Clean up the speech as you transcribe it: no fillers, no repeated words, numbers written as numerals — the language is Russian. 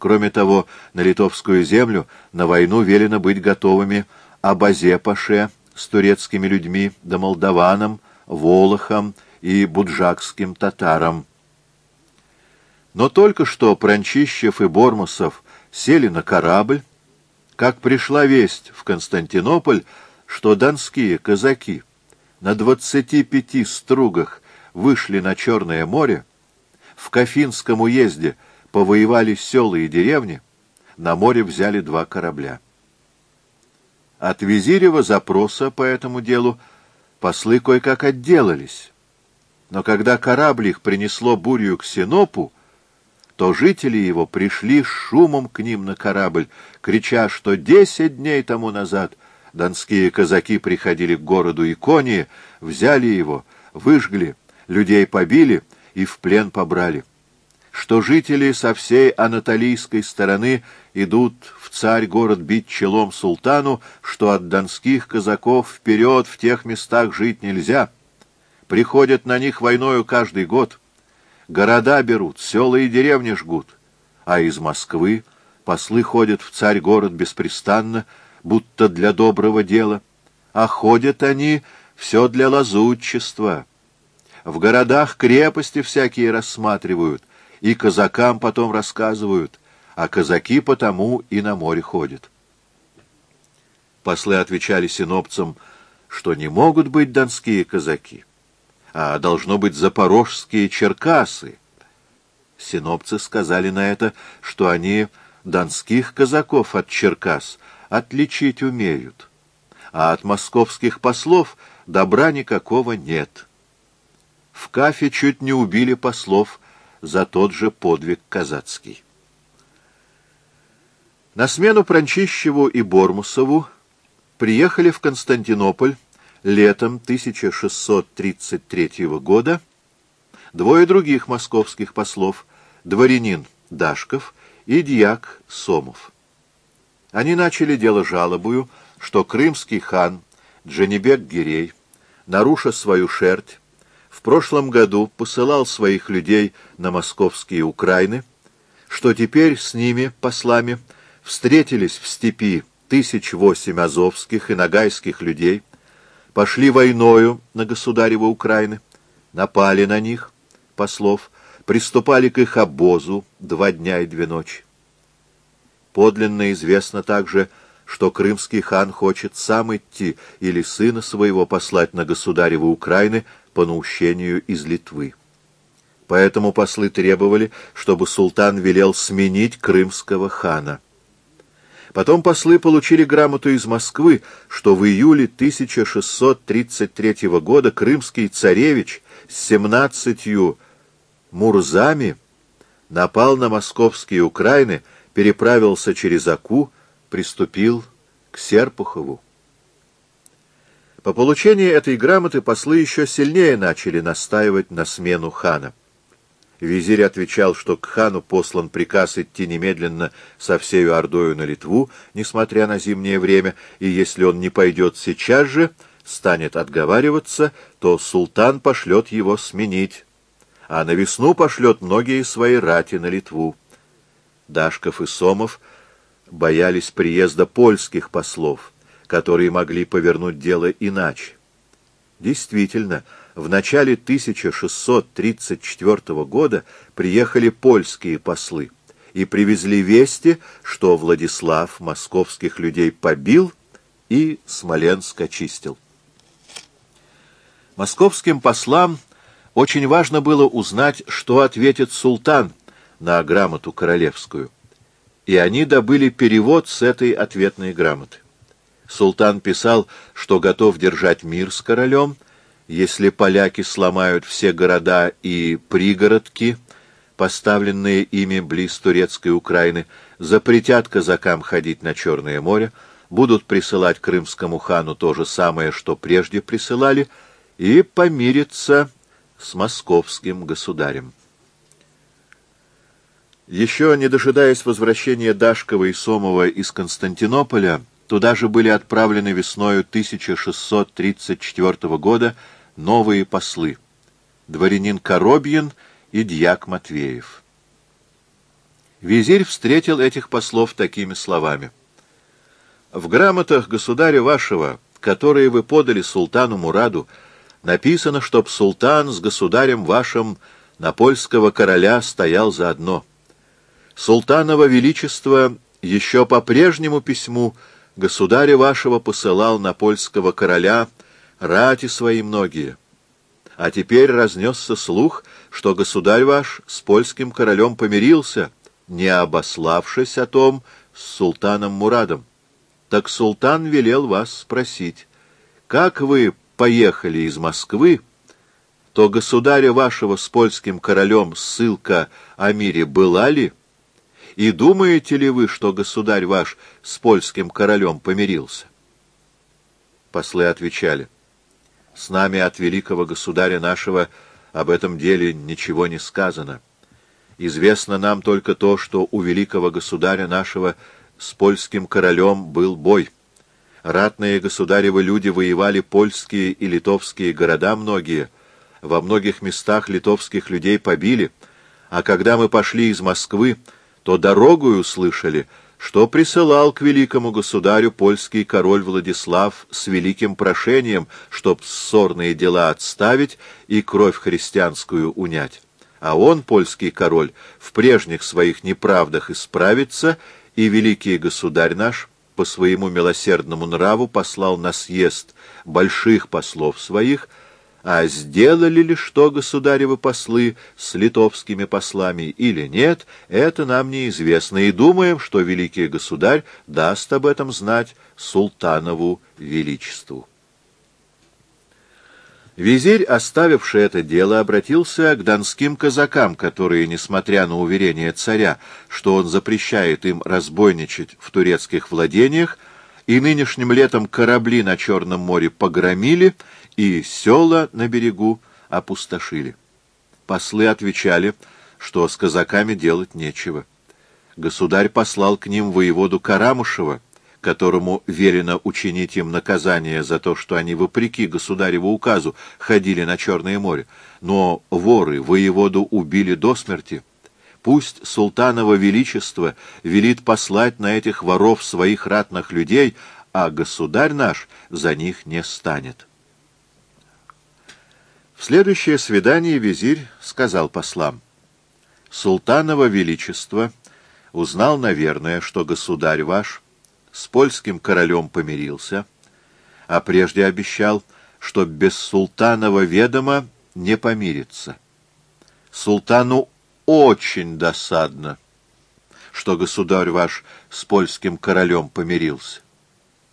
Кроме того, на литовскую землю на войну велено быть готовыми Абазе-паше с турецкими людьми, да молдаванам, волохам и буджакским татарам. Но только что Пранчищев и Бормусов сели на корабль, как пришла весть в Константинополь, что донские казаки на 25 стругах вышли на Черное море, в Кафинском уезде повоевали села и деревни, на море взяли 2 корабля. От Визирева запроса по этому делу послы кое-как отделались, но когда корабль их принесло бурью к Синопу, то жители его пришли с шумом к ним на корабль, крича, что 10 дней тому назад донские казаки приходили к городу Иконии, взяли его, выжгли, людей побили и в плен побрали, что жители со всей анатолийской стороны идут в царь-город бить челом султану, что от донских казаков вперед в тех местах жить нельзя, приходят на них войною каждый год, города берут, села и деревни жгут, а из Москвы послы ходят в царь-город беспрестанно, будто для доброго дела, а ходят они все для лазутчества. В городах крепости всякие рассматривают, и казакам потом рассказывают, а казаки потому и на море ходят. Послы отвечали синопцам, что не могут быть донские казаки, а должно быть запорожские черкасы. Синопцы сказали на это, что они донских казаков от черкас отличить умеют, а от московских послов добра никакого нет. В Кафе чуть не убили послов за тот же подвиг казацкий. На смену Пранчищеву и Бормусову приехали в Константинополь летом 1633 года 2 других московских послов, дворянин Дашков и дьяк Сомов. Они начали дело жалобою, что крымский хан Джанибек-Гирей, наруша свою шерть, в прошлом году посылал своих людей на московские Украины, что теперь с ними, послами, встретились в степи 1008 азовских и нагайских людей, пошли войною на государево Украины, напали на них, послов, приступали к их обозу 2 дня и 2 ночи. Подлинно известно также, что крымский хан хочет сам идти или сына своего послать на государево Украины по наущению из Литвы. Поэтому послы требовали, чтобы султан велел сменить крымского хана. Потом послы получили грамоту из Москвы, что в июле 1633 года крымский царевич с 17 мурзами напал на московские Украины, переправился через Оку, приступил к Серпухову. По получении этой грамоты послы еще сильнее начали настаивать на смену хана. Визирь отвечал, что к хану послан приказ идти немедленно со всею ордою на Литву, несмотря на зимнее время, и если он не пойдет сейчас же, станет отговариваться, то султан пошлет его сменить, а на весну пошлет многие свои рати на Литву. Дашков и Сомов боялись приезда польских послов, которые могли повернуть дело иначе. Действительно, в начале 1634 года приехали польские послы и привезли вести, что Владислав московских людей побил и Смоленск очистил. Московским послам очень важно было узнать, что ответит султан на грамоту королевскую, и они добыли перевод с этой ответной грамоты. Султан писал, что готов держать мир с королем, если поляки сломают все города и пригородки, поставленные ими близ турецкой Украины, запретят казакам ходить на Черное море, будут присылать крымскому хану то же самое, что прежде присылали, и помириться с московским государем. Еще не дожидаясь возвращения Дашкова и Сомова из Константинополя, туда же были отправлены весною 1634 года новые послы — дворянин Коробьин и дьяк Матвеев. Визирь встретил этих послов такими словами. «В грамотах государя вашего, которые вы подали султану Мураду, написано, чтоб султан с государем вашим на польского короля стоял заодно. Султаново величество еще по прежнему письму государя вашего посылал на польского короля рати свои многие. А теперь разнесся слух, что государь ваш с польским королем помирился, не обославшись о том с султаном Мурадом. Так султан велел вас спросить, как вы поехали из Москвы, то государя вашего с польским королем ссылка о мире была ли? И думаете ли вы, что государь ваш с польским королем помирился?» Послы отвечали: «С нами от великого государя нашего об этом деле ничего не сказано. Известно нам только то, что у великого государя нашего с польским королем был бой. Ратные государевы люди воевали польские и литовские города многие, во многих местах литовских людей побили, а когда мы пошли из Москвы, то дорогою слышали, что присылал к великому государю польский король Владислав с великим прошением, чтоб ссорные дела отставить и кровь христианскую унять. А он, польский король, в прежних своих неправдах исправится, и великий государь наш по своему милосердному нраву послал на съезд больших послов своих, а сделали ли что государевы послы с литовскими послами или нет, это нам неизвестно, и думаем, что великий государь даст об этом знать султанову величеству». Визирь, оставивший это дело, обратился к донским казакам, которые, несмотря на уверение царя, что он запрещает им разбойничать в турецких владениях, и нынешним летом корабли на Черном море погромили и села на берегу опустошили. Послы отвечали, что с казаками делать нечего. Государь послал к ним воеводу Карамушева, которому велено учинить им наказание за то, что они, вопреки государеву указу, ходили на Черное море. Но воры воеводу убили до смерти. Пусть султаново величество велит послать на этих воров своих ратных людей, а государь наш за них не станет. В следующее свидание визирь сказал послам: «Султаново величество узнал, наверное, что государь ваш с польским королем помирился, а прежде обещал, что без султанова ведома не помирится. Султану очень досадно, что государь ваш с польским королем помирился.